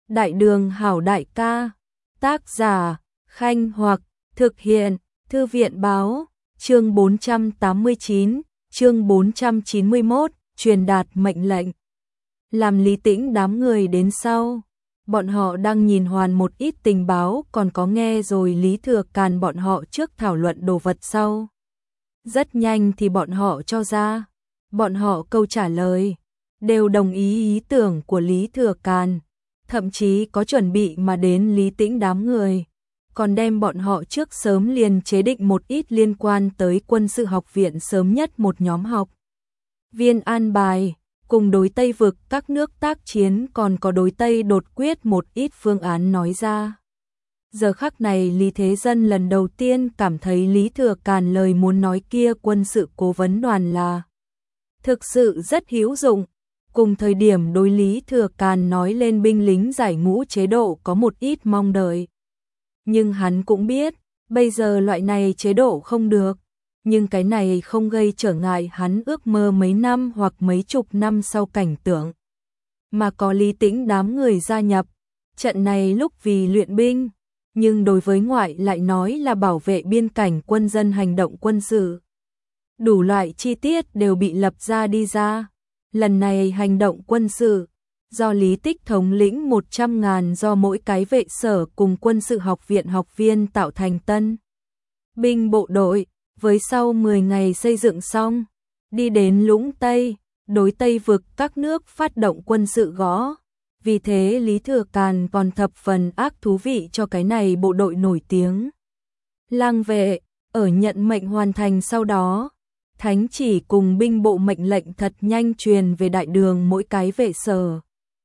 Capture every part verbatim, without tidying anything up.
Đại đường hảo đại ca, tác giả, Khanh Hoặc, thực hiện, Thư viện báo, chương bốn trăm tám mươi chín, chương bốn trăm chín mươi mốt, truyền đạt mệnh lệnh. Làm Lý Tĩnh đám người đến sau, bọn họ đang nhìn hoàn một ít tình báo, còn có nghe rồi Lý Thừa Càn bọn họ trước thảo luận đồ vật sau. Rất nhanh thì bọn họ cho ra, bọn họ câu trả lời, đều đồng ý ý tưởng của Lý Thừa Càn, thậm chí có chuẩn bị mà đến Lý Tĩnh đám người, còn đem bọn họ trước sớm liền chế định một ít liên quan tới quân sự học viện sớm nhất một nhóm học viên an bài, cùng đối Tây vực các nước tác chiến, còn có đối Tây đột quyết một ít phương án nói ra. Giờ khắc này Lý Thế Dân lần đầu tiên cảm thấy Lý Thừa Càn lời muốn nói kia quân sự cố vấn đoàn là thực sự rất hữu dụng. Cùng thời điểm đối Lý Thừa Càn nói lên binh lính giải ngũ chế độ có một ít mong đợi. Nhưng hắn cũng biết, bây giờ loại này chế độ không được, nhưng cái này không gây trở ngại hắn ước mơ mấy năm hoặc mấy chục năm sau cảnh tượng. Mà có Lý Tĩnh đám người gia nhập, trận này lúc vì luyện binh, nhưng đối với ngoại lại nói là bảo vệ biên cảnh quân dân hành động quân sự. Đủ loại chi tiết đều bị lập ra đi ra. Lần này hành động quân sự, do Lý Tích thống lĩnh một trăm ngàn do mỗi cái vệ sở cùng quân sự học viện học viên tạo thành tân binh bộ đội, với sau mười ngày xây dựng xong, đi đến Lũng Tây, đối Tây vực các nước phát động quân sự gõ. Vì thế Lý Thừa Càn còn thập phần ác thú vị cho cái này bộ đội nổi tiếng. Lang vệ, ở nhận mệnh hoàn thành sau đó, thánh chỉ cùng binh bộ mệnh lệnh thật nhanh truyền về đại đường mỗi cái vệ sở.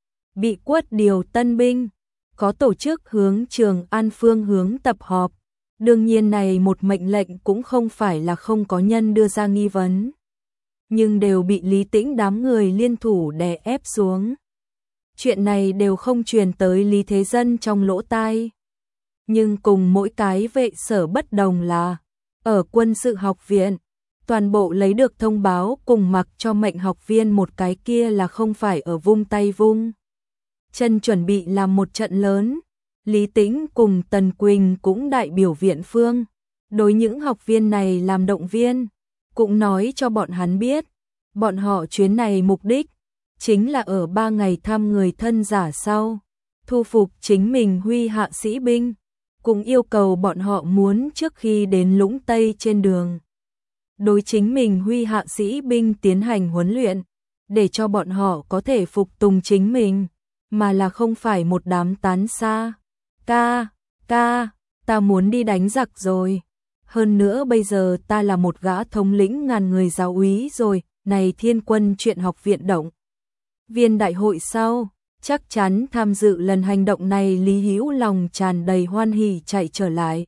Bị quất điều tân binh, có tổ chức hướng Trường An phương hướng tập họp. Đương nhiên này một mệnh lệnh cũng không phải là không có nhân đưa ra nghi vấn, nhưng đều bị Lý Tĩnh đám người liên thủ đè ép xuống. Chuyện này đều không truyền tới Lý Thế Dân trong lỗ tai. Nhưng cùng mỗi cái vệ sở bất đồng là, ở quân sự học viện, toàn bộ lấy được thông báo cùng mặc cho mệnh học viên một cái kia là không phải ở vung tay vung chân chuẩn bị làm một trận lớn. Lý Tĩnh cùng Tần Quỳnh cũng đại biểu viện phương, đối những học viên này làm động viên, cũng nói cho bọn hắn biết, bọn họ chuyến này mục đích chính là ở ba ngày thăm người thân giả sau, thu phục chính mình huy hạ sĩ binh, cũng yêu cầu bọn họ muốn trước khi đến Lũng Tây trên đường, đối chính mình huy hạ sĩ binh tiến hành huấn luyện, để cho bọn họ có thể phục tùng chính mình, mà là không phải một đám tán xa. Ca, ca, ta muốn đi đánh giặc rồi. Hơn nữa bây giờ ta là một gã thống lĩnh ngàn người giáo úy rồi, này thiên quân chuyện học viện động viên đại hội sau, chắc chắn tham dự lần hành động này. Lý Hữu lòng tràn đầy hoan hỉ chạy trở lại.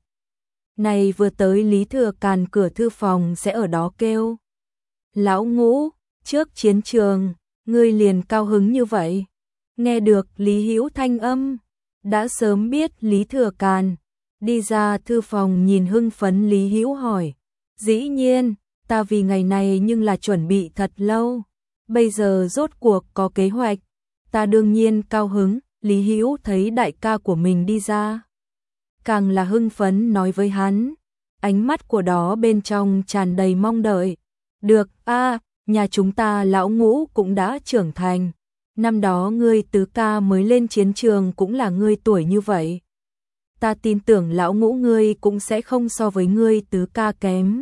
Này vừa tới Lý Thừa Càn cửa thư phòng sẽ ở đó kêu: "Lão Ngũ, trước chiến trường, ngươi liền cao hứng như vậy?" Nghe được Lý Hữu thanh âm, đã sớm biết Lý Thừa Càn, đi ra thư phòng nhìn hưng phấn Lý Hữu hỏi: "Dĩ nhiên, ta vì ngày này nhưng là chuẩn bị thật lâu, bây giờ rốt cuộc có kế hoạch, ta đương nhiên cao hứng." Lý Hữu thấy đại ca của mình đi ra, càng là hưng phấn nói với hắn, ánh mắt của đó bên trong tràn đầy mong đợi. "Được a, nhà chúng ta lão Ngũ cũng đã trưởng thành, năm đó ngươi tứ ca mới lên chiến trường cũng là ngươi tuổi như vậy. Ta tin tưởng lão Ngũ ngươi cũng sẽ không so với ngươi tứ ca kém.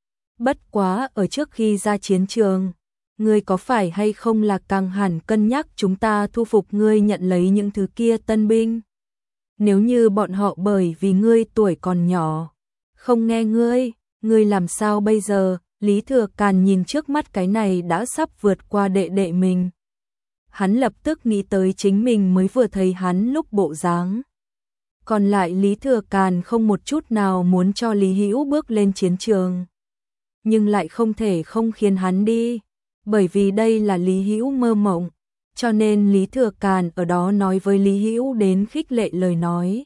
Bất quá ở trước khi ra chiến trường, ngươi có phải hay không là càng hẳn cân nhắc chúng ta thu phục ngươi nhận lấy những thứ kia tân binh. Nếu như bọn họ bởi vì ngươi tuổi còn nhỏ, không nghe ngươi, ngươi làm sao bây giờ?" Lý Thừa Càn nhìn trước mắt cái này đã sắp vượt qua đệ đệ mình. Hắn lập tức nghĩ tới chính mình mới vừa thấy hắn lúc bộ dáng. Còn lại Lý Thừa Càn không một chút nào muốn cho Lý Hữu bước lên chiến trường, nhưng lại không thể không khiến hắn đi, bởi vì đây là Lý Hữu mơ mộng, cho nên Lý Thừa Càn ở đó nói với Lý Hữu đến khích lệ lời nói: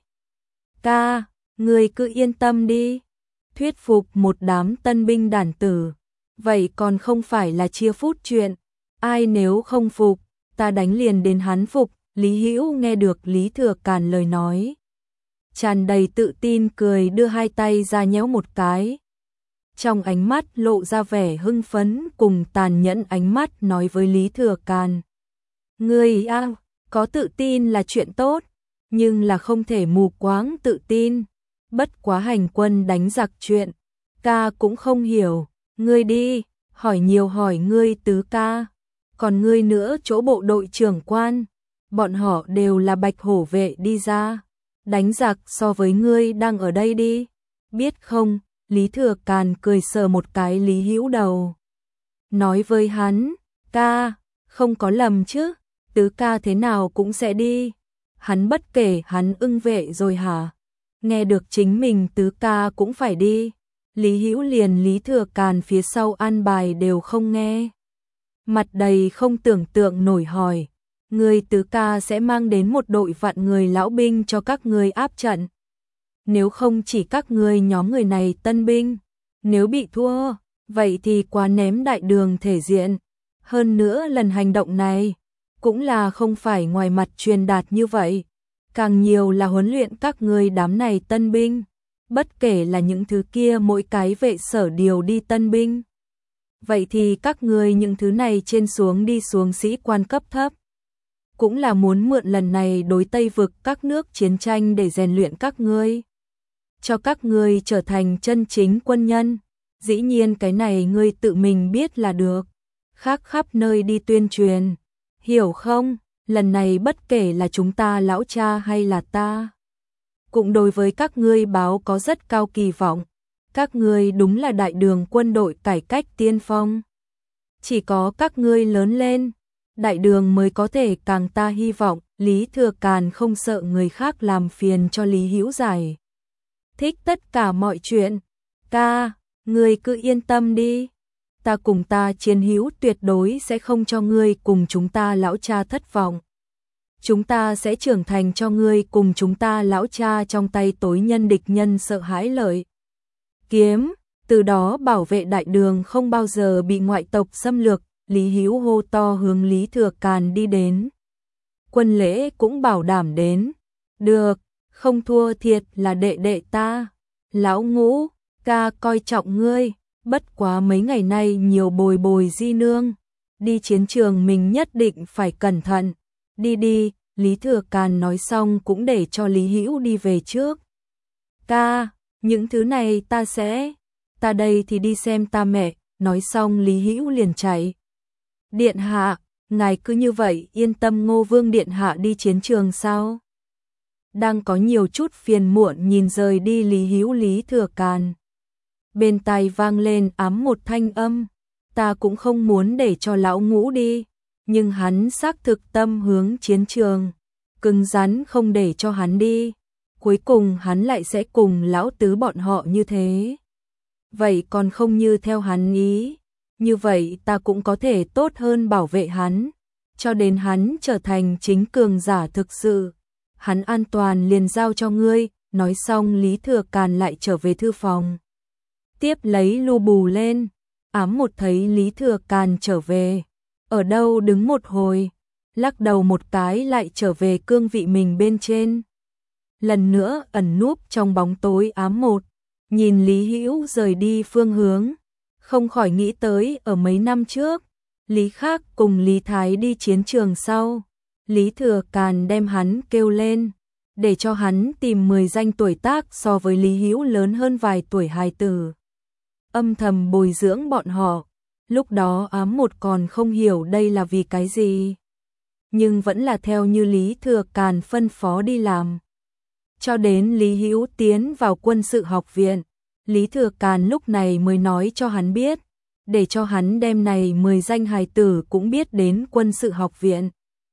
"Ca, ngươi cứ yên tâm đi, thuyết phục một đám tân binh đản tử, vậy còn không phải là chia phút chuyện, ai nếu không phục, ta đánh liền đến hắn phục." Lý Hữu nghe được Lý Thừa Càn lời nói, tràn đầy tự tin cười đưa hai tay ra nhéo một cái. Trong ánh mắt lộ ra vẻ hưng phấn cùng tàn nhẫn, ánh mắt nói với Lý Thừa Càn. Ngươi a, có tự tin là chuyện tốt, nhưng là không thể mù quáng tự tin. Bất quá hành quân đánh giặc chuyện, ca cũng không hiểu. Ngươi đi, hỏi nhiều hỏi ngươi tứ ca. Còn ngươi nữa chỗ bộ đội trưởng quan, bọn họ đều là bạch hổ vệ đi ra. Đánh giặc so với ngươi đang ở đây đi. Biết không? Lý Thừa Càn cười sờ một cái Lý Hữu đầu. Nói với hắn, ca, không có lầm chứ, tứ ca thế nào cũng sẽ đi. Hắn bất kể hắn ưng vệ rồi hả? Nghe được chính mình tứ ca cũng phải đi. Lý Hữu liền Lý Thừa Càn phía sau an bài đều không nghe. Mặt đầy không tưởng tượng nổi hỏi, người tứ ca sẽ mang đến một đội vạn người lão binh cho các ngươi áp trận. Nếu không chỉ các ngươi nhóm người này tân binh, nếu bị thua, vậy thì quá ném đại đường thể diện. Hơn nữa lần hành động này, cũng là không phải ngoài mặt truyền đạt như vậy, càng nhiều là huấn luyện các ngươi đám này tân binh, bất kể là những thứ kia mỗi cái vệ sở điều đi tân binh. Vậy thì các ngươi những thứ này trên xuống đi xuống sĩ quan cấp thấp, cũng là muốn mượn lần này đối Tây vực các nước chiến tranh để rèn luyện các ngươi, cho các ngươi trở thành chân chính quân nhân. Dĩ nhiên cái này ngươi tự mình biết là được, khác khắp nơi đi tuyên truyền, hiểu không? Lần này bất kể là chúng ta lão cha hay là ta, cũng đối với các ngươi báo có rất cao kỳ vọng. Các ngươi đúng là đại đường quân đội cải cách tiên phong. Chỉ có các ngươi lớn lên, đại đường mới có thể càng ta hy vọng. Lý Thừa Càn không sợ người khác làm phiền cho Lý Hữu giải thích tất cả mọi chuyện. Ca, ngươi cứ yên tâm đi. Ta cùng ta Chiến Hữu tuyệt đối sẽ không cho ngươi cùng chúng ta lão cha thất vọng. Chúng ta sẽ trưởng thành cho ngươi cùng chúng ta lão cha trong tay tối nhân địch nhân sợ hãi lợi kiếm, từ đó bảo vệ đại đường không bao giờ bị ngoại tộc xâm lược. Lý Hữu hô to hướng Lý Thừa Càn đi đến. Quân lễ cũng bảo đảm đến. Được, không thua thiệt là đệ đệ ta. Lão Ngũ, ca coi trọng ngươi, bất quá mấy ngày nay nhiều bồi bồi di nương. Đi chiến trường mình nhất định phải cẩn thận. Đi đi, Lý Thừa Càn nói xong cũng để cho Lý Hữu đi về trước. Ca, những thứ này ta sẽ, ta đây thì đi xem ta mẹ. Nói xong Lý Hữu liền chạy. Điện hạ, ngài cứ như vậy yên tâm Ngô Vương điện hạ đi chiến trường sao? Đang có nhiều chút phiền muộn nhìn rời đi Lý Hữu Lý Thừa Càn. Bên tai vang lên ám một thanh âm, ta cũng không muốn để cho lão Ngũ đi, nhưng hắn xác thực tâm hướng chiến trường, cứng rắn không để cho hắn đi. Cuối cùng hắn lại sẽ cùng lão tứ bọn họ như thế. Vậy còn không như theo hắn ý, như vậy ta cũng có thể tốt hơn bảo vệ hắn, cho đến hắn trở thành chính cường giả thực sự. Hắn an toàn liền giao cho ngươi. Nói xong Lý Thừa Càn lại trở về thư phòng, tiếp lấy lu bù lên. Ám một thấy Lý Thừa Càn trở về, ở đâu đứng một hồi, lắc đầu một cái lại trở về cương vị mình bên trên. Lần nữa ẩn núp trong bóng tối. Ám một nhìn Lý Hữu rời đi phương hướng, không khỏi nghĩ tới ở mấy năm trước, Lý Khắc cùng Lý Thái đi chiến trường sau, Lý Thừa Càn đem hắn kêu lên, để cho hắn tìm mười danh tuổi tác so với Lý Hữu lớn hơn vài tuổi hài tử, âm thầm bồi dưỡng bọn họ. Lúc đó Ám một còn không hiểu đây là vì cái gì, nhưng vẫn là theo như Lý Thừa Càn phân phó đi làm. Cho đến Lý Hữu tiến vào quân sự học viện, Lý Thừa Càn lúc này mới nói cho hắn biết, để cho hắn đem này mười danh hài tử cũng biết đến quân sự học viện,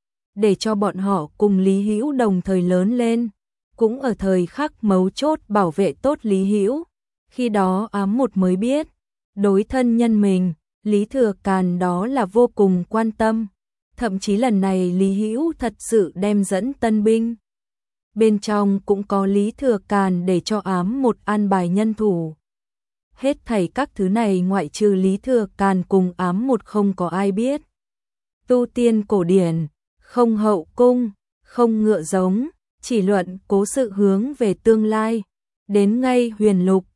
để cho bọn họ cùng Lý Hữu đồng thời lớn lên, cũng ở thời khắc mấu chốt bảo vệ tốt Lý Hữu. Khi đó Ám một mới biết, đối thân nhân mình, Lý Thừa Càn đó là vô cùng quan tâm, thậm chí lần này Lý Hữu thật sự đem dẫn tân binh. Bên trong cũng có Lý Thừa Càn để cho Ám một an bài nhân thủ. Hết thảy các thứ này ngoại trừ Lý Thừa Càn cùng Ám một không có ai biết. Tu tiên cổ điển, không hậu cung, không ngựa giống, chỉ luận cố sự hướng về tương lai. Đến ngay huyền lục,